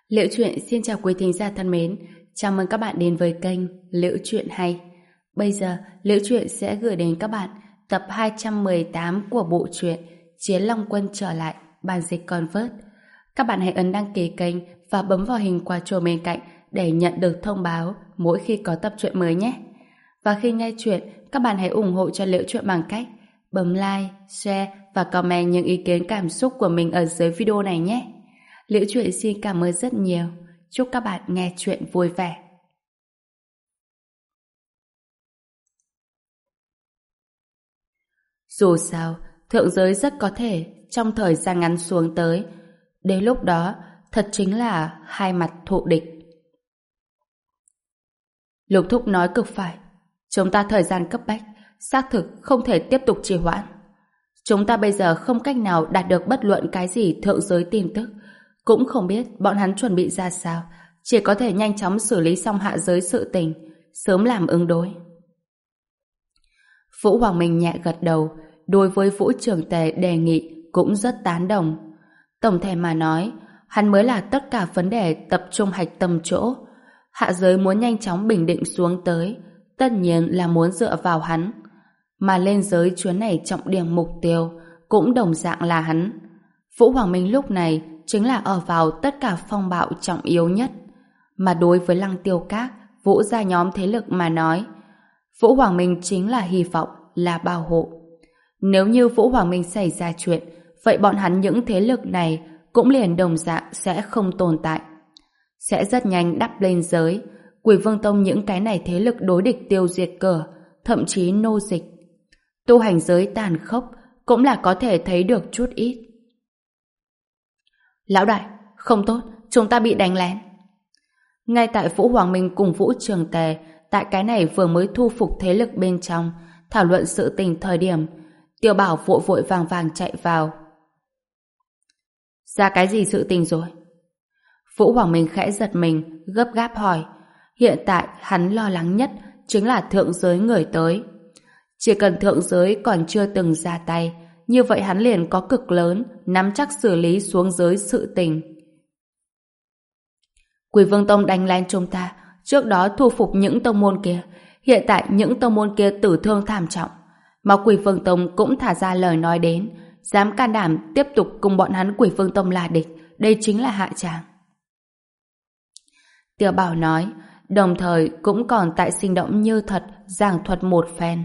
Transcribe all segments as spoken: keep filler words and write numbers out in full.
Liễu Chuyện xin chào quý thính giả thân mến, chào mừng các bạn đến với kênh Liễu Chuyện Hay. Bây giờ, Liễu Chuyện sẽ gửi đến các bạn tập hai trăm mười tám của bộ truyện Chiến Long Quân trở lại, bản dịch Convert. Các bạn hãy ấn đăng ký kênh và bấm vào hình quả chuông bên cạnh để nhận được thông báo mỗi khi có tập truyện mới nhé. Và khi nghe chuyện, các bạn hãy ủng hộ cho Liễu Chuyện bằng cách bấm like, share và comment những ý kiến cảm xúc của mình ở dưới video này nhé. Liễu Chuyện xin cảm ơn rất nhiều. Chúc các bạn nghe chuyện vui vẻ. Dù sao, thượng giới rất có thể trong thời gian ngắn xuống tới. Đến lúc đó, thật chính là hai mặt thù địch. Lục Thúc nói cực phải. Chúng ta thời gian cấp bách, xác thực không thể tiếp tục trì hoãn. Chúng ta bây giờ không cách nào đạt được bất luận cái gì thượng giới tin tức, cũng không biết bọn hắn chuẩn bị ra sao, chỉ có thể nhanh chóng xử lý xong hạ giới sự tình, sớm làm ứng đối. Vũ Hoàng Minh nhẹ gật đầu, đối với Vũ Trường Tề đề nghị cũng rất tán đồng. Tổng thể mà nói, hắn mới là tất cả vấn đề tập trung hạch tâm chỗ. Hạ giới muốn nhanh chóng bình định xuống tới, tất nhiên là muốn dựa vào hắn. Mà lên giới chuyến này trọng điểm mục tiêu cũng đồng dạng là hắn. Vũ Hoàng Minh lúc này chính là ở vào tất cả phong bạo trọng yếu nhất. Mà đối với Lăng Tiêu Các, Vũ gia nhóm thế lực mà nói, Vũ Hoàng Minh chính là hy vọng, là bảo hộ. Nếu như Vũ Hoàng Minh xảy ra chuyện, vậy bọn hắn những thế lực này cũng liền đồng dạng sẽ không tồn tại. Sẽ rất nhanh đắp lên giới, Quỷ Vương Tông những cái này thế lực đối địch tiêu diệt cửa, thậm chí nô dịch. Tu hành giới tàn khốc cũng là có thể thấy được chút ít. Lão đại, không tốt, chúng ta bị đánh lén. Ngay tại Vũ Hoàng Minh cùng Vũ Trường Tề tại cái này vừa mới thu phục thế lực bên trong, thảo luận sự tình thời điểm, Tiểu Bảo vội vội vàng vàng chạy vào. Ra cái gì sự tình rồi? Vũ Hoàng Minh khẽ giật mình, gấp gáp hỏi. Hiện tại hắn lo lắng nhất chính là thượng giới người tới. Chỉ cần thượng giới còn chưa từng ra tay, như vậy hắn liền có cực lớn nắm chắc xử lý xuống giới sự tình. Quỷ Vương Tông đánh lén chúng ta, trước đó thu phục những tông môn kia, hiện tại những tông môn kia tử thương thảm trọng, mà Quỷ Vương Tông cũng thả ra lời nói đến, dám can đảm tiếp tục cùng bọn hắn Quỷ Vương Tông là địch, đây chính là hạ tràng. Tiểu Bảo nói, đồng thời cũng còn tại sinh động như thật giảng thuật một phen.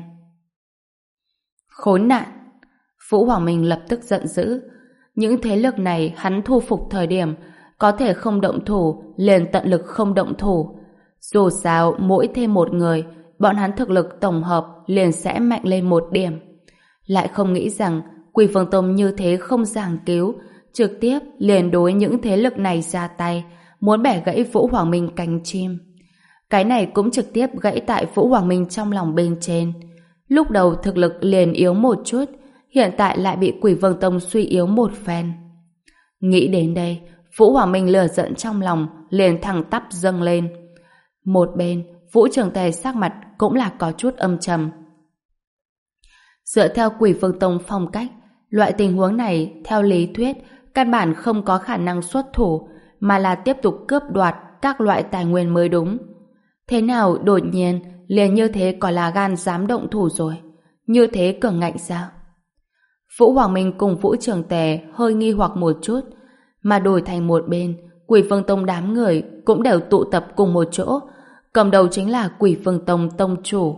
Khốn nạn! Vũ Hoàng Minh lập tức giận dữ. Những thế lực này hắn thu phục thời điểm có thể không động thủ, liền tận lực không động thủ. Dù sao mỗi thêm một người, bọn hắn thực lực tổng hợp liền sẽ mạnh lên một điểm. Lại không nghĩ rằng Quỷ Vương Tông như thế không giảng cứu, trực tiếp liền đối những thế lực này ra tay, muốn bẻ gãy Vũ Hoàng Minh cánh chim. Cái này cũng trực tiếp gãy tại Vũ Hoàng Minh trong lòng bên trên. Lúc đầu thực lực liền yếu một chút, hiện tại lại bị Quỷ Vương Tông suy yếu một phen. Nghĩ đến đây, Vũ Hoàng Minh lửa giận trong lòng liền thẳng tắp dâng lên. Một bên, Vũ Trường Tề sắc mặt cũng là có chút âm trầm. Dựa theo Quỷ Vương Tông phong cách, loại tình huống này theo lý thuyết căn bản không có khả năng xuất thủ, mà là tiếp tục cướp đoạt các loại tài nguyên mới đúng. Thế nào đột nhiên liền như thế có là gan dám động thủ rồi? Như thế cường ngạnh sao? Vũ Hoàng Minh cùng Vũ Trường Tề hơi nghi hoặc một chút, mà đổi thành một bên, Quỷ Vương Tông đám người cũng đều tụ tập cùng một chỗ, cầm đầu chính là Quỷ Vương Tông tông chủ.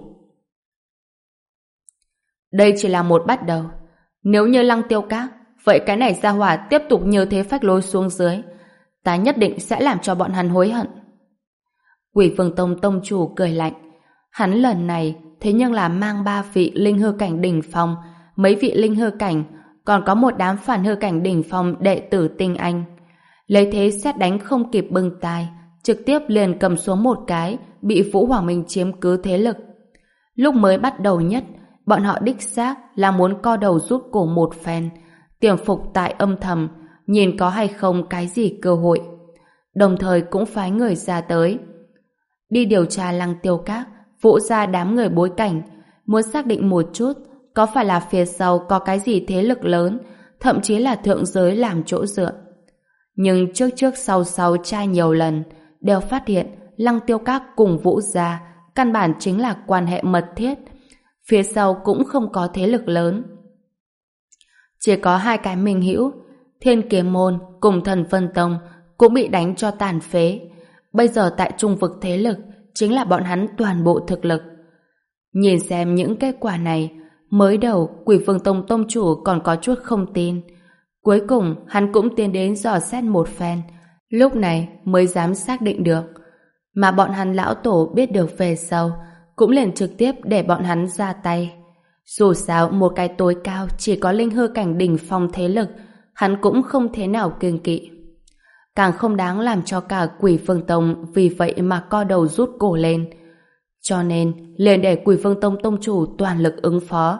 Đây chỉ là một bắt đầu. Nếu như Lăng Tiêu Các, vậy cái này ra hỏa tiếp tục như thế phách lối xuống dưới, ta nhất định sẽ làm cho bọn hắn hối hận. Quỷ Vương Tông tông chủ cười lạnh. Hắn lần này thế nhưng là mang ba vị linh hư cảnh đỉnh phong, mấy vị linh hư cảnh, còn có một đám phản hư cảnh đỉnh phong đệ tử tinh anh. Lấy thế xét đánh không kịp bưng tai, trực tiếp liền cầm xuống một cái, bị Vũ Hoàng Minh chiếm cứ thế lực. Lúc mới bắt đầu nhất, bọn họ đích xác là muốn co đầu rút cổ một phen, tiềm phục tại âm thầm, nhìn có hay không cái gì cơ hội. Đồng thời cũng phái người ra tới, đi điều tra Lăng Tiêu Các, Vũ gia đám người bối cảnh, muốn xác định một chút có phải là phía sau có cái gì thế lực lớn, thậm chí là thượng giới làm chỗ dựa. Nhưng trước trước sau sau tra nhiều lần, đều phát hiện Lăng Tiêu Các cùng Vũ gia căn bản chính là quan hệ mật thiết. Phía sau cũng không có thế lực lớn. Chỉ có hai cái minh hữu, Thiên Kiếm Môn cùng Thần Vân Tông cũng bị đánh cho tàn phế. Bây giờ tại trung vực thế lực chính là bọn hắn toàn bộ thực lực. Nhìn xem những kết quả này, mới đầu Quỷ Vương Tông tông chủ còn có chút không tin. Cuối cùng hắn cũng tiến đến dò xét một phen, lúc này mới dám xác định được. Mà bọn hắn lão tổ biết được về sau, cũng liền trực tiếp để bọn hắn ra tay. Dù sao một cái tối cao chỉ có linh hư cảnh đỉnh phong thế lực, hắn cũng không thế nào kiêng kỵ. Càng không đáng làm cho cả Quỷ Vương Tông vì vậy mà co đầu rút cổ lên. Cho nên liền để Quỷ Vương Tông tông chủ toàn lực ứng phó.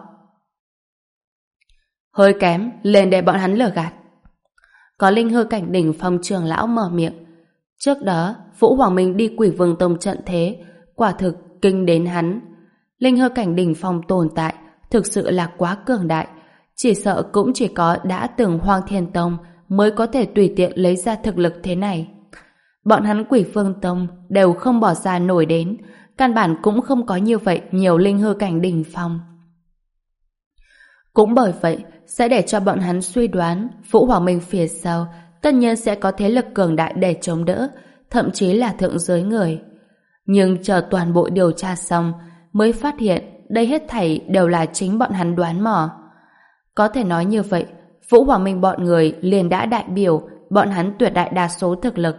Hơi kém, liền để bọn hắn lừa gạt. Có linh hư cảnh đỉnh phong trưởng lão mở miệng. Trước đó, Vũ Hoàng Minh đi Quỷ Vương Tông trận thế, quả thực kinh đến hắn. Linh hư cảnh đỉnh phong tồn tại, thực sự là quá cường đại. Chỉ sợ cũng chỉ có đã từng Hoang Thiên Tông mới có thể tùy tiện lấy ra thực lực thế này. Bọn hắn Quỷ Vương Tông đều không bỏ ra nổi đến, căn bản cũng không có như vậy nhiều linh hư cảnh đỉnh phong. Cũng bởi vậy, sẽ để cho bọn hắn suy đoán Vũ Hoàng Minh phía sau tất nhiên sẽ có thế lực cường đại để chống đỡ, thậm chí là thượng giới người. Nhưng chờ toàn bộ điều tra xong, mới phát hiện đây hết thảy đều là chính bọn hắn đoán mò. Có thể nói như vậy, Vũ Hoàng Minh bọn người liền đã đại biểu bọn hắn tuyệt đại đa số thực lực.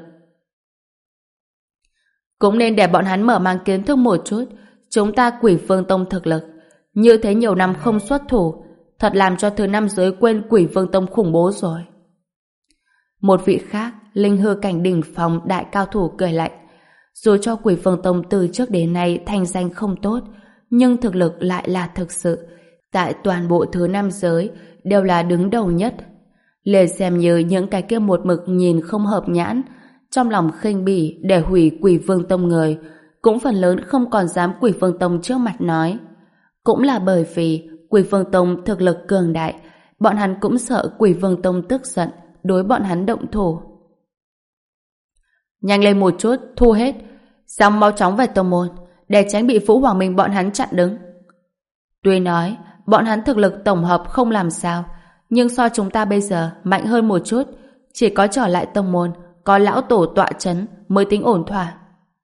Cũng nên để bọn hắn mở mang kiến thức một chút, chúng ta Quỷ Vương Tông thực lực. Như thế nhiều năm không xuất thủ, thật làm cho thứ năm giới quên Quỷ Vương Tông khủng bố rồi. Một vị khác, linh hư cảnh đỉnh phong đại cao thủ cười lạnh. Dù cho Quỷ Vương Tông từ trước đến nay thành danh không tốt, nhưng thực lực lại là thực sự. Tại toàn bộ thứ năm giới đều là đứng đầu nhất. Liền xem như những cái kia một mực nhìn không hợp nhãn, trong lòng khinh bỉ để hủy Quỷ Vương Tông người, cũng phần lớn không còn dám Quỷ Vương Tông trước mặt nói. Cũng là bởi vì Quỷ Vương Tông thực lực cường đại, bọn hắn cũng sợ Quỷ Vương Tông tức giận, đối bọn hắn động thủ. Nhanh lên một chút, thu hết, xong mau chóng về tông môn, để tránh bị Vũ Hoàng Minh bọn hắn chặn đứng. Tuy nói, bọn hắn thực lực tổng hợp không làm sao, nhưng so chúng ta bây giờ mạnh hơn một chút, chỉ có trở lại tông môn, có lão tổ tọa chấn mới tính ổn thỏa.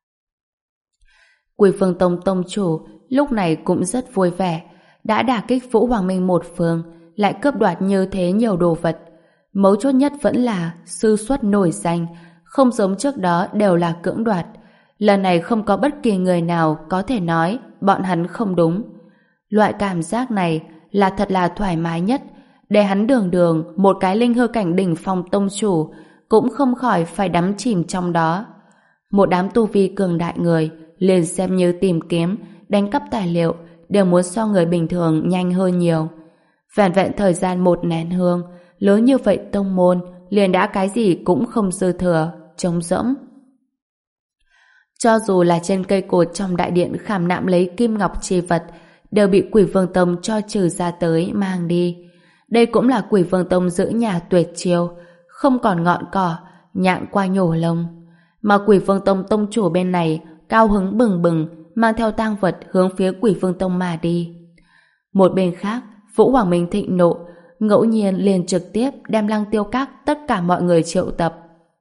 Quỷ Vương Tông tông chủ lúc này cũng rất vui vẻ, đã đả kích Vũ Hoàng Minh một phương, lại cướp đoạt như thế nhiều đồ vật. Mấu chốt nhất vẫn là sư xuất nổi danh, không giống trước đó đều là cưỡng đoạt. Lần này không có bất kỳ người nào có thể nói bọn hắn không đúng. Loại cảm giác này là thật là thoải mái nhất, để hắn đường đường một cái linh hư cảnh đỉnh phong tông chủ cũng không khỏi phải đắm chìm trong đó. Một đám tu vi cường đại người liền xem như tìm kiếm, đánh cắp tài liệu đều muốn so người bình thường nhanh hơn nhiều. Vẹn vẹn thời gian một nén hương, lớn như vậy tông môn liền đã cái gì cũng không dư thừa, trống rỗng. Cho dù là trên cây cột trong đại điện khảm nạm lấy kim ngọc chi vật, đều bị Quỷ Vương Tông cho trừ ra tới mang đi. Đây cũng là Quỷ Vương Tông giữ nhà tuyệt chiêu, không còn ngọn cỏ, nhạn qua nhổ lông. Mà Quỷ Vương Tông tông chủ bên này cao hứng bừng bừng, mang theo tang vật hướng phía Quỷ Vương Tông mà đi. Một bên khác, Vũ Hoàng Minh thịnh nộ, ngẫu nhiên liền trực tiếp đem Lăng Tiêu Các tất cả mọi người triệu tập.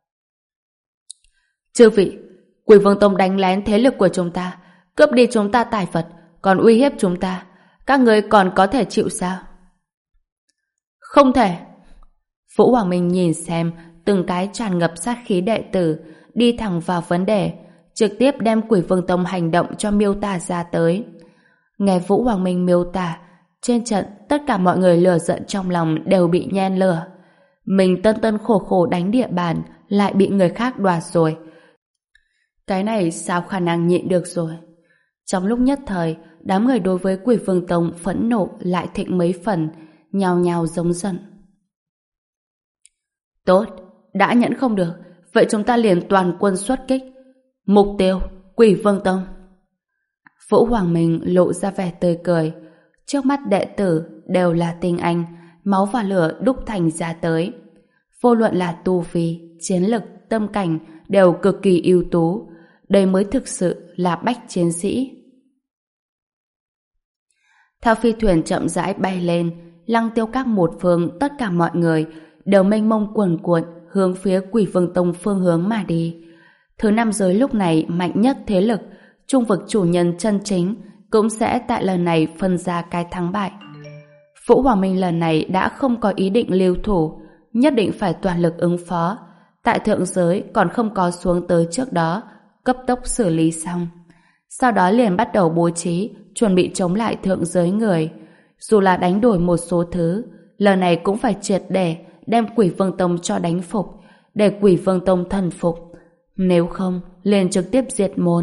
Chư vị, Quỷ Vương Tông đánh lén thế lực của chúng ta, cướp đi chúng ta tài vật, còn uy hiếp chúng ta. Các người còn có thể chịu sao? Không thể. Vũ Hoàng Minh nhìn xem từng cái tràn ngập sát khí đệ tử, đi thẳng vào vấn đề, trực tiếp đem Quỷ Vương Tông hành động cho miêu tả ra tới. Nghe Vũ Hoàng Minh miêu tả, trên trận tất cả mọi người lửa giận trong lòng đều bị nhen lửa. Mình tân tân khổ khổ đánh địa bàn lại bị người khác đoạt rồi. Cái này sao khả năng nhịn được rồi. Trong lúc nhất thời, đám người đối với Quỷ Vương Tông phẫn nộ lại thịnh mấy phần, nhào nhào giống giận. Tốt, đã nhẫn không được, vậy chúng ta liền toàn quân xuất kích. Mục tiêu, Quỷ Vương Tông. Vũ Hoàng Minh lộ ra vẻ tươi cười. Trước mắt đệ tử đều là tinh anh, máu và lửa đúc thành ra tới. Vô luận là tu vi, chiến lực, tâm cảnh đều cực kỳ ưu tú. Đây mới thực sự là bách chiến sĩ. Theo phi thuyền chậm rãi bay lên, Lăng Tiêu Các một phương tất cả mọi người đều mênh mông cuồn cuộn hướng phía Quỷ Vương Tông phương hướng mà đi. Thứ năm giới lúc này mạnh nhất thế lực, trung vực chủ nhân chân chính cũng sẽ tại lần này phân ra cái thắng bại. Vũ Hoàng Minh lần này đã không có ý định lưu thủ, nhất định phải toàn lực ứng phó. Tại thượng giới còn không có xuống tới trước đó, cấp tốc xử lý xong. Sau đó liền bắt đầu bố trí, chuẩn bị chống lại thượng giới người. Dù là đánh đổi một số thứ, lần này cũng phải triệt để đem Quỷ Vương Tông cho đánh phục, để Quỷ Vương Tông thần phục. Nếu không, liền trực tiếp diệt môn.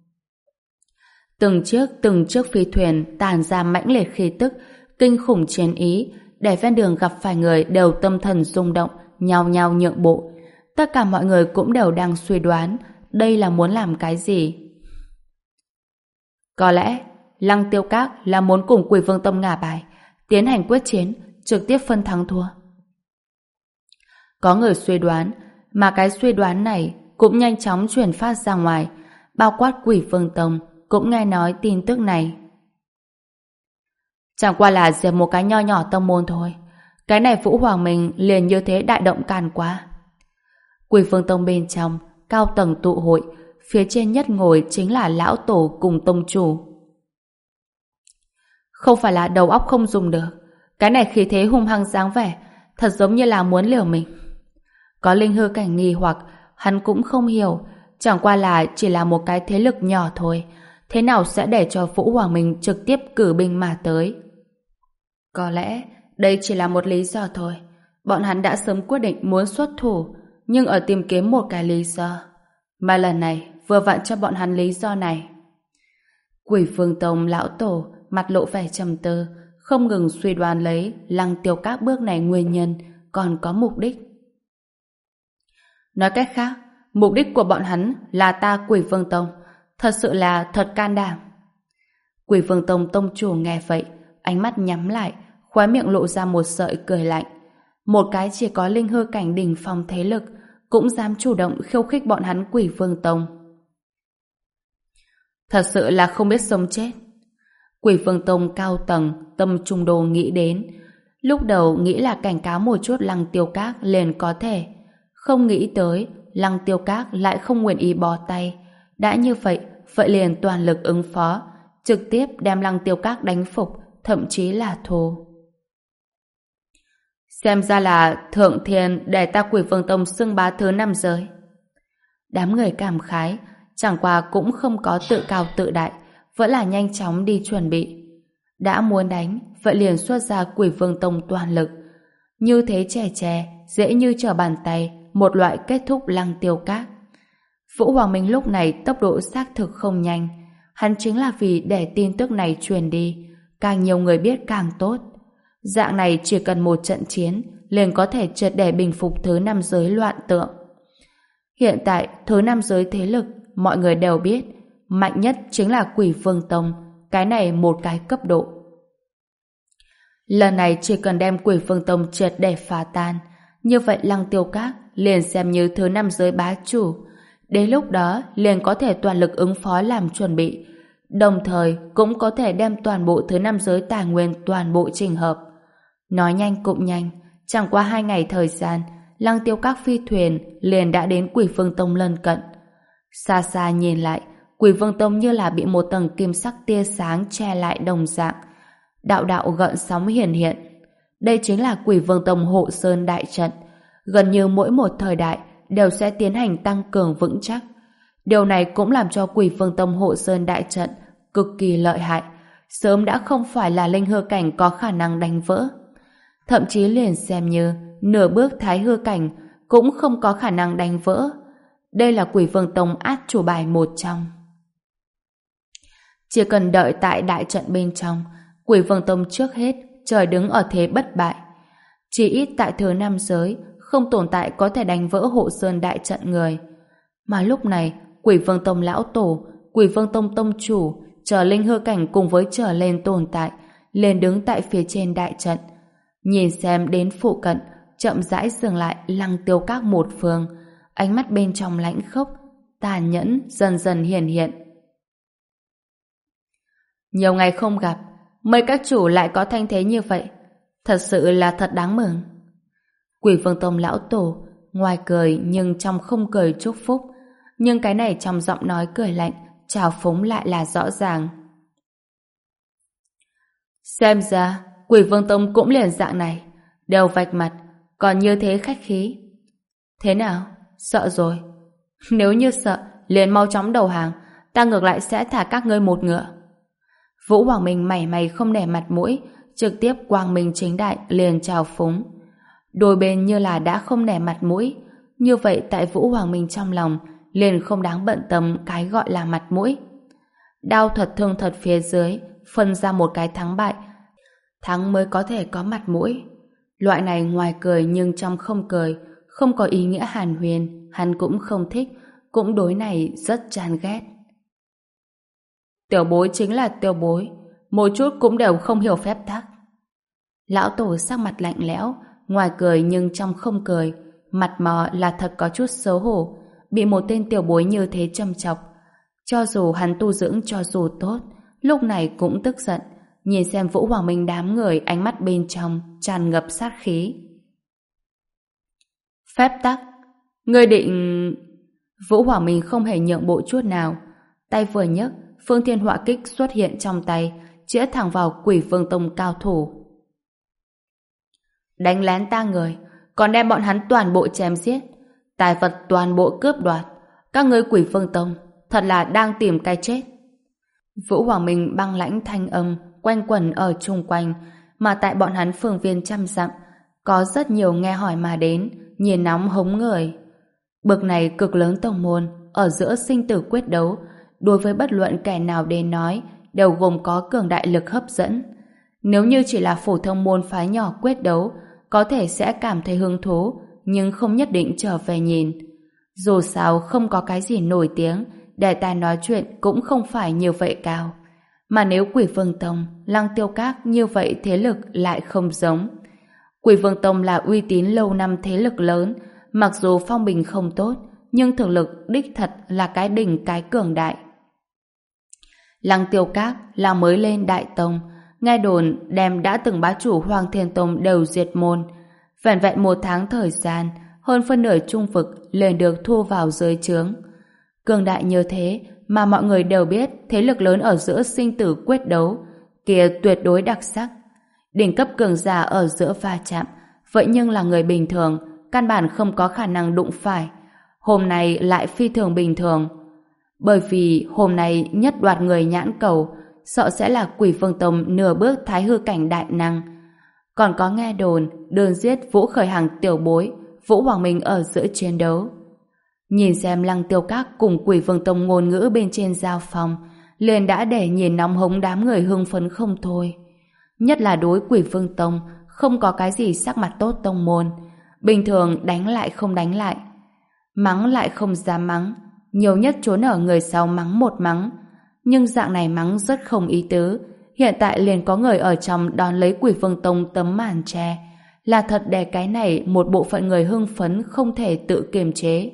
Từng chiếc từng chiếc phi thuyền tản ra mãnh liệt khí tức, kinh khủng chiến ý, để ven đường gặp phải người đều tâm thần rung động, nhao nhao nhượng bộ. Tất cả mọi người cũng đều đang suy đoán đây là muốn làm cái gì. Có lẽ Lăng Tiêu Các là muốn cùng Quỷ Vương Tông ngả bài, tiến hành quyết chiến, trực tiếp phân thắng thua. Có người suy đoán, mà cái suy đoán này cũng nhanh chóng truyền phát ra ngoài, bao quát Quỷ Vương Tông cũng nghe nói tin tức này. Chẳng qua là diệt một cái nho nhỏ tông môn thôi, cái này Vũ Hoàng Minh liền như thế đại động can quá. Quỷ Vương Tông bên trong cao tầng tụ hội, phía trên nhất ngồi chính là lão tổ cùng tông chủ. Không phải là đầu óc không dùng được, cái này khí thế hung hăng dáng vẻ, thật giống như là muốn liều mình. Có linh hư cảnh nghi hoặc, hắn cũng không hiểu, chẳng qua là chỉ là một cái thế lực nhỏ thôi, thế nào sẽ để cho Vũ Hoàng Minh trực tiếp cử binh mà tới. Có lẽ đây chỉ là một lý do thôi, bọn hắn đã sớm quyết định muốn xuất thủ, nhưng ở tìm kiếm một cái lý do, mà lần này vừa vặn cho bọn hắn lý do này. Quỷ Vương Tông lão tổ mặt lộ vẻ trầm tư, không ngừng suy đoán lấy Lăng Tiêu Các bước này nguyên nhân, còn có mục đích. Nói cách khác, mục đích của bọn hắn là ta Quỷ Vương Tông, thật sự là thật can đảm. Quỷ Vương Tông tông chủ nghe vậy, ánh mắt nhắm lại, khóe miệng lộ ra một sợi cười lạnh. Một cái chỉ có linh hư cảnh đỉnh phong thế lực cũng dám chủ động khiêu khích bọn hắn Quỷ Vương Tông. Thật sự là không biết sống chết. Quỷ Vương Tông cao tầng tâm trung đồ nghĩ đến, lúc đầu nghĩ là cảnh cáo một chút Lăng Tiêu Các liền có thể, không nghĩ tới Lăng Tiêu Các lại không nguyện ý bó tay. Đã như vậy, vậy liền toàn lực ứng phó, trực tiếp đem Lăng Tiêu Các đánh phục, thậm chí là thù. Xem ra là Thượng Thiên để ta Quỷ Vương Tông xưng bá thứ năm giới. Đám người cảm khái, chẳng qua cũng không có tự cao tự đại, vẫn là nhanh chóng đi chuẩn bị. Đã muốn đánh, vậy liền xuất ra Quỷ Vương Tông toàn lực. Như thế chè chè, dễ như trở bàn tay, một loại kết thúc Lăng Tiêu Các. Vũ Hoàng Minh lúc này tốc độ xác thực không nhanh, hắn chính là vì để tin tức này truyền đi, càng nhiều người biết càng tốt. Dạng này chỉ cần một trận chiến liền có thể triệt để bình phục thứ năm giới loạn tượng. Hiện tại thứ năm giới thế lực mọi người đều biết mạnh nhất chính là Quỷ Vương Tông, cái này một cái cấp độ. Lần này chỉ cần đem Quỷ Vương Tông triệt để phá tan, như vậy Lăng Tiêu Các liền xem như thứ năm giới bá chủ. Đến lúc đó liền có thể toàn lực ứng phó làm chuẩn bị, đồng thời cũng có thể đem toàn bộ thứ năm giới tài nguyên toàn bộ chỉnh hợp. Nói nhanh cũng nhanh, chẳng qua hai ngày thời gian, Lăng Tiêu Các phi thuyền liền đã đến Quỷ Vương Tông lân cận. Xa xa nhìn lại, Quỷ Vương Tông như là bị một tầng kim sắc tia sáng che lại đồng dạng. Đạo đạo gợn sóng hiển hiện. Đây chính là Quỷ Vương Tông hộ sơn đại trận. Gần như mỗi một thời đại đều sẽ tiến hành tăng cường vững chắc. Điều này cũng làm cho Quỷ Vương Tông hộ sơn đại trận cực kỳ lợi hại, sớm đã không phải là linh hư cảnh có khả năng đánh vỡ. Thậm chí liền xem như nửa bước thái hư cảnh cũng không có khả năng đánh vỡ. Đây là Quỷ Vương Tông át chủ bài một trong. Chỉ cần đợi tại đại trận bên trong, Quỷ Vương Tông trước hết trời đứng ở thế bất bại. Chỉ ít tại thứ năm giới không tồn tại có thể đánh vỡ hộ sơn đại trận người. Mà lúc này Quỷ Vương Tông lão tổ, Quỷ Vương Tông tông chủ, chờ linh hư cảnh cùng với trở lên tồn tại lên đứng tại phía trên đại trận, nhìn xem đến phụ cận chậm rãi dừng lại Lăng Tiêu Các một phương, ánh mắt bên trong lãnh khốc, tàn nhẫn dần dần hiển hiện. Nhiều ngày không gặp, mấy các chủ lại có thanh thế như vậy, thật sự là thật đáng mừng. Quỷ Vương Tông lão tổ ngoài cười nhưng trong không cười chúc phúc, nhưng cái này trong giọng nói cười lạnh, trào phúng lại là rõ ràng. Xem ra Quỷ Vương Tông cũng liền dạng này, đều vạch mặt, còn như thế khách khí. Thế nào? Sợ rồi? Nếu như sợ, liền mau chóng đầu hàng, ta ngược lại sẽ thả các ngươi một ngựa. Vũ Hoàng Minh mảy may không nể mặt mũi, trực tiếp quang minh chính đại liền trào phúng. Đôi bên như là đã không nể mặt mũi, như vậy tại Vũ Hoàng Minh trong lòng liền không đáng bận tâm cái gọi là mặt mũi. Đao thuật thương thuật phía dưới, phân ra một cái thắng bại, thắng mới có thể có mặt mũi. Loại này ngoài cười nhưng trong không cười, không có ý nghĩa hàn huyền, hắn cũng không thích, cũng đối này rất chán ghét. Tiểu bối chính là tiểu bối, một chút cũng đều không hiểu phép tắc. Lão tổ sắc mặt lạnh lẽo, ngoài cười nhưng trong không cười, mặt mò là thật có chút xấu hổ, bị một tên tiểu bối như thế châm chọc. Cho dù hắn tu dưỡng cho dù tốt, lúc này cũng tức giận, nhìn xem Vũ Hoàng Minh đám người ánh mắt bên trong tràn ngập sát khí. Phép tắc, ngươi định... Vũ Hoàng Minh không hề nhượng bộ chút nào, tay vừa nhấc, Phương Thiên Họa Kích xuất hiện trong tay, chĩa thẳng vào Quỷ Vương Tông cao thủ. Đánh lén ta người, còn đem bọn hắn toàn bộ chém giết, tài vật toàn bộ cướp đoạt, các ngươi Quỷ Vương Tông thật là đang tìm cái chết. Vũ Hoàng Minh băng lãnh thanh âm quanh quẩn ở chung quanh, mà tại bọn hắn phương viên trăm dặm có rất nhiều nghe hỏi mà đến, nhìn nóng hống người. Bực này cực lớn tông môn ở giữa sinh tử quyết đấu, đối với bất luận kẻ nào đến nói đều gồm có cường đại lực hấp dẫn. Nếu như chỉ là phổ thông môn phái nhỏ quyết đấu, có thể sẽ cảm thấy hứng thú, nhưng không nhất định trở về nhìn. Dù sao không có cái gì nổi tiếng, đề tài nói chuyện cũng không phải như vậy cao. Mà nếu Quỷ Vương Tông, Lăng Tiêu Các như vậy thế lực lại không giống. Quỷ Vương Tông là uy tín lâu năm thế lực lớn, mặc dù phong bình không tốt, nhưng thực lực đích thật là cái đỉnh cái cường đại. Lăng Tiêu Các là mới lên đại tông, nghe đồn đem đã từng bá chủ Hoàng Thiên Tông đều diệt môn. Vẹn vẹn một tháng thời gian, hơn phân nửa trung vực liền được thu vào dưới trướng. Cường đại như thế mà mọi người đều biết thế lực lớn ở giữa sinh tử quyết đấu, kia tuyệt đối đặc sắc. Đỉnh cấp cường giả ở giữa va chạm, vậy nhưng là người bình thường, căn bản không có khả năng đụng phải. Hôm nay lại phi thường bình thường. Bởi vì hôm nay nhất đoạt người nhãn cầu, sợ sẽ là Quỷ Vương Tông nửa bước thái hư cảnh đại năng. Còn có nghe đồn đơn giết Vũ Khởi Hàng tiểu bối, Vũ Hoàng Minh ở giữa chiến đấu. Nhìn xem Lăng Tiêu Các cùng Quỷ Vương Tông ngôn ngữ bên trên giao phòng, liền đã để nhìn nóng hống đám người hưng phấn không thôi. Nhất là đối Quỷ Vương Tông không có cái gì sắc mặt tốt tông môn, bình thường đánh lại không đánh lại, mắng lại không dám mắng, nhiều nhất trốn ở người sau mắng một mắng. Nhưng dạng này mắng rất không ý tứ. Hiện tại liền có người ở trong đón lấy Quỷ Vương Tông tấm màn che, là thật để cái này một bộ phận người hưng phấn không thể tự kiềm chế.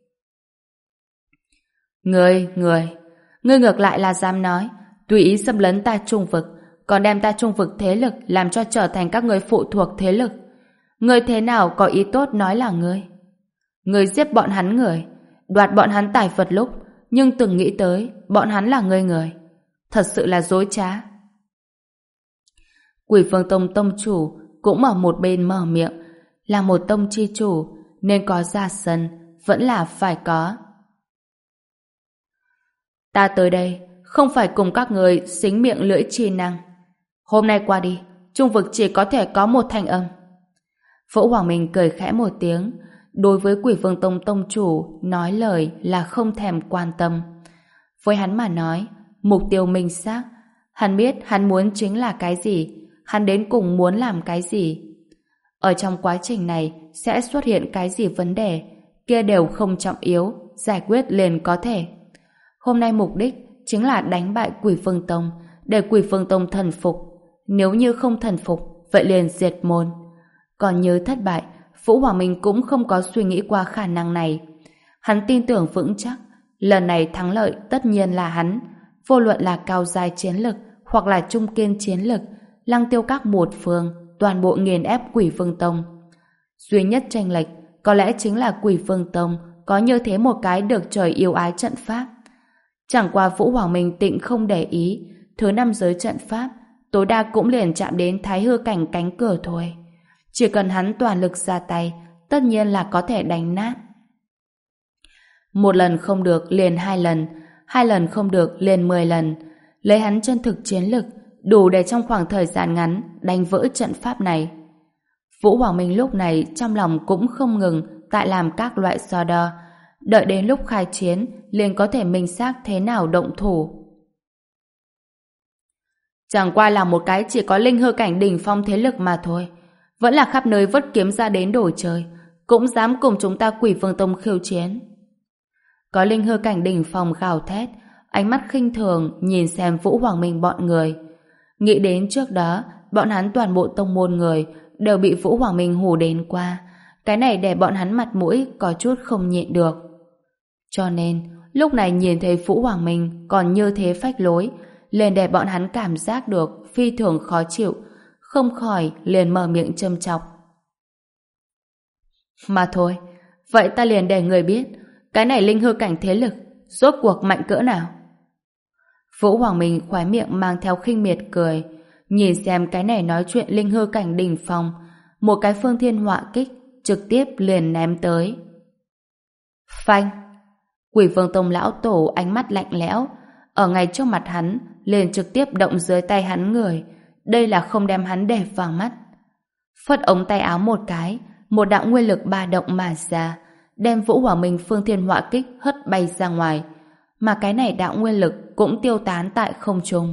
Ngươi, ngươi, ngươi ngược lại là dám nói, tùy ý xâm lấn ta trung vực, còn đem ta trung vực thế lực làm cho trở thành các ngươi phụ thuộc thế lực. Ngươi thế nào có ý tốt nói là ngươi? Ngươi giết bọn hắn người, đoạt bọn hắn tài vật lúc, nhưng từng nghĩ tới bọn hắn là ngươi người. Thật sự là dối trá. Quỷ Vương Tông tông chủ cũng ở một bên mở miệng, là một tông chi chủ nên có ra sân, vẫn là phải có. Ta tới đây không phải cùng các người xính miệng lưỡi chi năng. Hôm nay qua đi, trung vực chỉ có thể có một thanh âm. Vũ Hoàng Minh cười khẽ một tiếng, đối với Quỷ Vương Tông tông chủ nói lời là không thèm quan tâm. Với hắn mà nói, mục tiêu minh xác, hắn biết hắn muốn chính là cái gì, hắn đến cùng muốn làm cái gì. Ở trong quá trình này sẽ xuất hiện cái gì vấn đề, kia đều không trọng yếu, giải quyết liền có thể. Hôm nay mục đích chính là đánh bại Quỷ Vương Tông, để Quỷ Vương Tông thần phục. Nếu như không thần phục, vậy liền diệt môn. Còn như thất bại, Vũ Hoàng Minh cũng không có suy nghĩ qua khả năng này. Hắn tin tưởng vững chắc, lần này thắng lợi tất nhiên là hắn, vô luận là cao giai chiến lực hoặc là trung kiên chiến lực, Lăng Tiêu Các một phương, toàn bộ nghiền ép Quỷ Vương Tông. Duy nhất chênh lệch có lẽ chính là Quỷ Vương Tông có như thế một cái được trời yêu ái trận pháp. Chẳng qua Vũ Hoàng Minh tịnh không để ý, thứ năm giới trận pháp tối đa cũng liền chạm đến thái hư cảnh cánh cửa thôi. Chỉ cần hắn toàn lực ra tay, tất nhiên là có thể đánh nát. Một lần không được liền hai lần, hai lần không được liền mười lần. Lấy hắn chân thực chiến lực, đủ để trong khoảng thời gian ngắn đánh vỡ trận pháp này. Vũ Hoàng Minh lúc này trong lòng cũng không ngừng tại làm các loại so đo, đợi đến lúc khai chiến liền có thể minh xác thế nào động thủ. Chẳng qua là một cái chỉ có linh hư cảnh đỉnh phong thế lực mà thôi, vẫn là khắp nơi vớt kiếm ra đến đổi trời, cũng dám cùng chúng ta Quỷ Vương Tông khiêu chiến. Có linh hư cảnh đỉnh phong gào thét, ánh mắt khinh thường nhìn xem Vũ Hoàng Minh bọn người. Nghĩ đến trước đó, bọn hắn toàn bộ tông môn người đều bị Vũ Hoàng Minh hù đến qua, cái này để bọn hắn mặt mũi có chút không nhịn được. Cho nên, lúc này nhìn thấy Vũ Hoàng Minh còn như thế phách lối, liền để bọn hắn cảm giác được phi thường khó chịu, không khỏi liền mở miệng châm chọc. Mà thôi, vậy ta liền để người biết, cái này linh hư cảnh thế lực rốt cuộc mạnh cỡ nào. Vũ Hoàng Minh khóe miệng mang theo khinh miệt cười, nhìn xem cái này nói chuyện linh hư cảnh đỉnh phong, một cái phương thiên họa kích trực tiếp liền ném tới. Phanh! Quỷ Vương Tông lão tổ ánh mắt lạnh lẽo, ở ngay trước mặt hắn liền trực tiếp động dưới tay hắn người, đây là không đem hắn để vào mắt. Phất ống tay áo một cái, một đạo nguyên lực ba động mà ra, đem Vũ Hoàng Minh phương thiên họa kích hất bay ra ngoài, mà cái này đạo nguyên lực cũng tiêu tán tại không trung.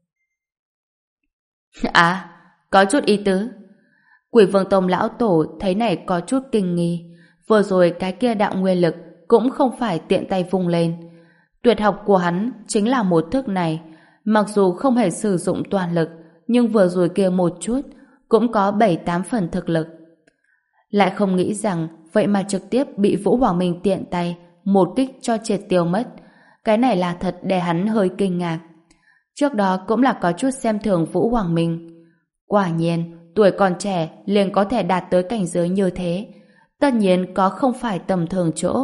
À, có chút ý tứ. Quỷ Vương Tông lão tổ thấy này có chút kinh nghi, vừa rồi cái kia đạo nguyên lực cũng không phải tiện tay vung lên. Tuyệt học của hắn chính là một thức này, mặc dù không hề sử dụng toàn lực, nhưng vừa rồi kia một chút cũng có bảy tám phần thực lực. Lại không nghĩ rằng vậy mà trực tiếp bị Vũ Hoàng Minh tiện tay một kích cho triệt tiêu mất. Cái này là thật để hắn hơi kinh ngạc. Trước đó cũng là có chút xem thường Vũ Hoàng Minh. Quả nhiên, tuổi còn trẻ liền có thể đạt tới cảnh giới như thế. Tất nhiên có không phải tầm thường chỗ.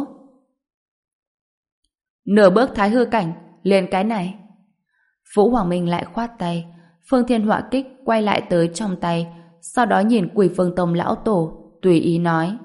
Nửa bước thái hư cảnh, liền cái này. Vũ Hoàng Minh lại khoát tay, phương thiên họa kích quay lại tới trong tay, sau đó nhìn Quỷ Vương Tông lão tổ, tùy ý nói.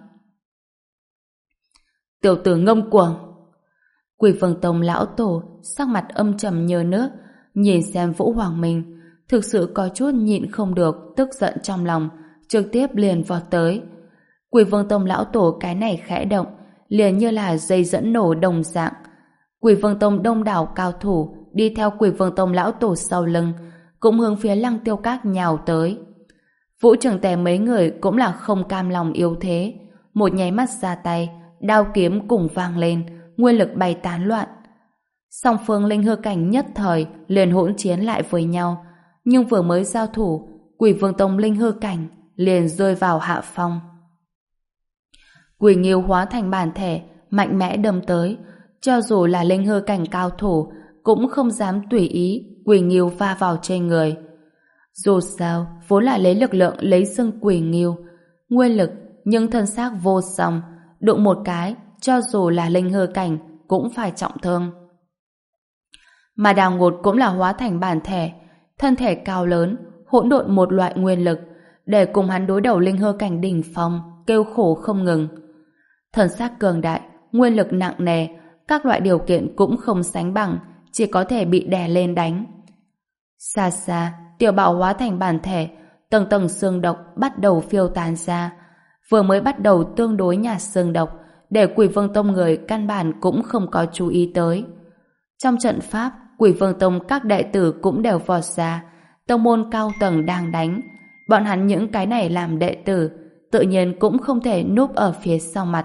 Tiểu tử ngông cuồng. Quỷ Vương Tông lão tổ sắc mặt âm trầm như nước, nhìn xem Vũ Hoàng Minh, thực sự có chút nhịn không được, tức giận trong lòng, trực tiếp liền vọt tới. Quỷ Vương Tông lão tổ cái này khẽ động, liền như là dây dẫn nổ đồng dạng. Quỷ Vương Tông đông đảo cao thủ đi theo Quỷ Vương Tông lão tổ sau lưng, cũng hướng phía Lăng Tiêu Các nhào tới. Vũ Trường Tề mấy người cũng là không cam lòng yếu thế, một nháy mắt ra tay, đao kiếm cùng vang lên, nguyên lực bay tán loạn. Song phương linh hư cảnh nhất thời liền hỗn chiến lại với nhau, nhưng vừa mới giao thủ, Quỷ Vương Tông linh hư cảnh liền rơi vào hạ phong. Quỷ Nghiêu hóa thành bản thể, mạnh mẽ đâm tới, cho dù là linh hư cảnh cao thủ cũng không dám tùy ý Quỷ Nghiêu va vào trên người. Dù sao, vốn là lấy lực lượng lấy xưng Quỷ Nghiêu, nguyên lực nhưng thân xác vô song, đụng một cái, cho dù là linh hư cảnh cũng phải trọng thương. Mà Đào Ngột cũng là hóa thành bản thể, thân thể cao lớn, hỗn độn một loại nguyên lực, để cùng hắn đối đầu linh hư cảnh đỉnh phong, kêu khổ không ngừng. Thân xác cường đại, nguyên lực nặng nề, các loại điều kiện cũng không sánh bằng, chỉ có thể bị đè lên đánh. Xa xa, Tiểu Bảo hóa thành bản thể, tầng tầng xương độc bắt đầu phiêu tán ra. Vừa mới bắt đầu tương đối nhạt xương độc, để Quỷ Vương Tông người căn bản cũng không có chú ý tới. Trong trận pháp, Quỷ Vương Tông các đệ tử cũng đều vọt ra, tông môn cao tầng đang đánh. Bọn hắn những cái này làm đệ tử, tự nhiên cũng không thể núp ở phía sau mặt.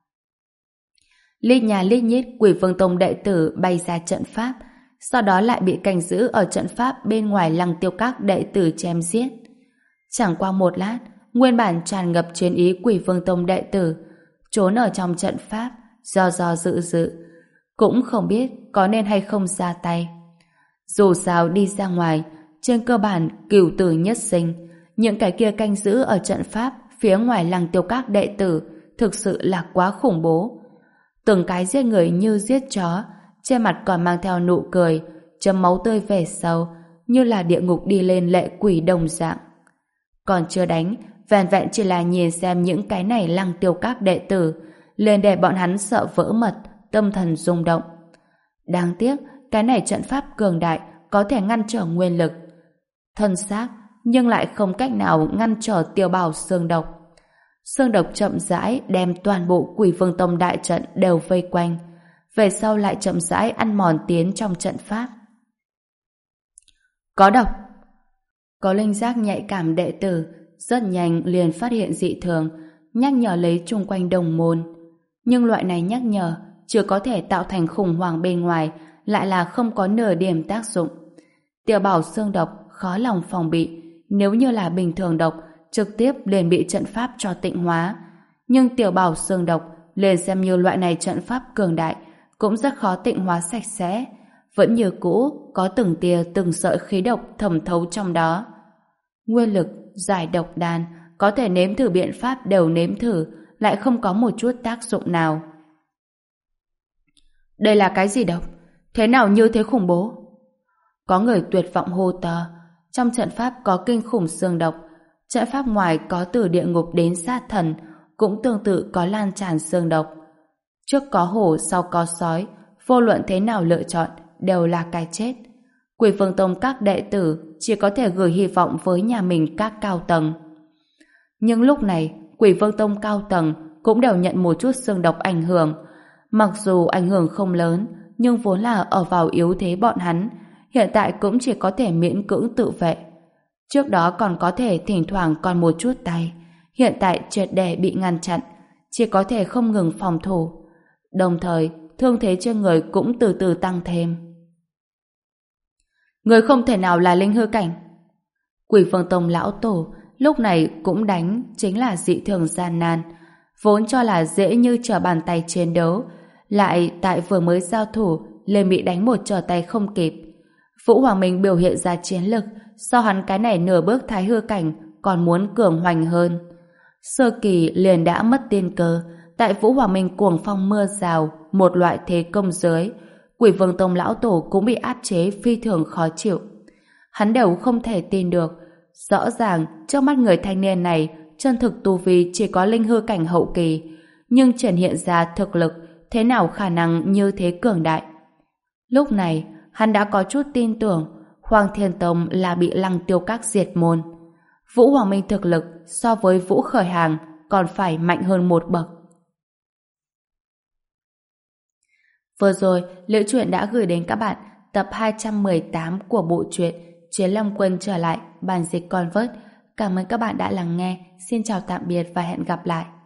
Lít nhà lít nhít Quỷ Vương Tông đệ tử bay ra trận pháp, sau đó lại bị canh giữ ở trận pháp bên ngoài Lăng Tiêu Các đệ tử chém giết. Chẳng qua một lát, nguyên bản tràn ngập chiến ý Quỷ Vương Tông đệ tử trốn ở trong trận pháp do do dự dự, cũng không biết có nên hay không ra tay. Dù sao đi ra ngoài, trên cơ bản cửu tử nhất sinh, những cái kia canh giữ ở trận pháp phía ngoài lăng tiêu các đệ tử thực sự là quá khủng bố. Từng cái giết người như giết chó, trên mặt còn mang theo nụ cười, chấm máu tươi về sau, như là địa ngục đi lên lệ quỷ đồng dạng. Còn chưa đánh, vẹn vẹn chỉ là nhìn xem những cái này lăng tiêu các đệ tử, liền để bọn hắn sợ vỡ mật, tâm thần rung động. Đáng tiếc, cái này trận pháp cường đại có thể ngăn trở nguyên lực. Thân xác, nhưng lại không cách nào ngăn trở Tiểu Bảo xương độc. Xương độc chậm rãi đem toàn bộ Quỷ Vương Tông đại trận đều vây quanh, về sau lại chậm rãi ăn mòn tiến trong trận pháp. Có độc! Có linh giác nhạy cảm đệ tử rất nhanh liền phát hiện dị thường, nhắc nhở lấy chung quanh đồng môn. Nhưng loại này nhắc nhở chưa có thể tạo thành khủng hoảng bên ngoài, lại là không có nửa điểm tác dụng. Tiểu Bảo xương độc khó lòng phòng bị, nếu như là bình thường độc trực tiếp liền bị trận pháp cho tịnh hóa. Nhưng Tiểu Bảo xương độc liền xem như loại này trận pháp cường đại cũng rất khó tịnh hóa sạch sẽ, vẫn như cũ có từng tia từng sợi khí độc thẩm thấu trong đó. Nguyên lực, giải độc đan, có thể nếm thử biện pháp đều nếm thử, lại không có một chút tác dụng nào. Đây là cái gì độc? Thế nào như thế khủng bố? Có người tuyệt vọng hô to. Trong trận pháp có kinh khủng xương độc, trận pháp ngoài có từ địa ngục đến sát thần, cũng tương tự có lan tràn xương độc. Trước có hổ, sau có sói, vô luận thế nào lựa chọn đều là cái chết. Quỷ Vương Tông các đệ tử chỉ có thể gửi hy vọng với nhà mình các cao tầng. Nhưng lúc này, Quỷ Vương Tông cao tầng cũng đều nhận một chút xương độc ảnh hưởng. Mặc dù ảnh hưởng không lớn, nhưng vốn là ở vào yếu thế bọn hắn, hiện tại cũng chỉ có thể miễn cưỡng tự vệ. Trước đó còn có thể thỉnh thoảng còn một chút tay, hiện tại triệt để bị ngăn chặn, chỉ có thể không ngừng phòng thủ. Đồng thời, thương thế trên người cũng từ từ tăng thêm. Người không thể nào là linh hư cảnh. Quỷ Vương Tông lão tổ lúc này cũng đánh chính là dị thường gian nan, vốn cho là dễ như trở bàn tay chiến đấu, lại tại vừa mới giao thủ liền bị đánh một trở tay không kịp. Vũ Hoàng Minh biểu hiện ra chiến lực so hắn cái này nửa bước thái hư cảnh còn muốn cường hoành hơn. Sơ kỳ liền đã mất tiên cơ, tại Vũ Hoàng Minh cuồng phong mưa rào, một loại thế công dưới, Quỷ Vương Tông lão tổ cũng bị áp chế phi thường khó chịu. Hắn đều không thể tin được, rõ ràng trước mắt người thanh niên này chân thực tu vi chỉ có linh hư cảnh hậu kỳ, nhưng triển hiện ra thực lực thế nào khả năng như thế cường đại. Lúc này, hắn đã có chút tin tưởng Hoàng Thiên Tông là bị Lăng Tiêu Các diệt môn. Vũ Hoàng Minh thực lực so với Vũ Khởi Hàng còn phải mạnh hơn một bậc. Vừa rồi, Liễu Chuyện đã gửi đến các bạn tập hai trăm mười tám của bộ truyện Chiến Long Quân trở lại, bản dịch Convert. Cảm ơn các bạn đã lắng nghe. Xin chào tạm biệt và hẹn gặp lại.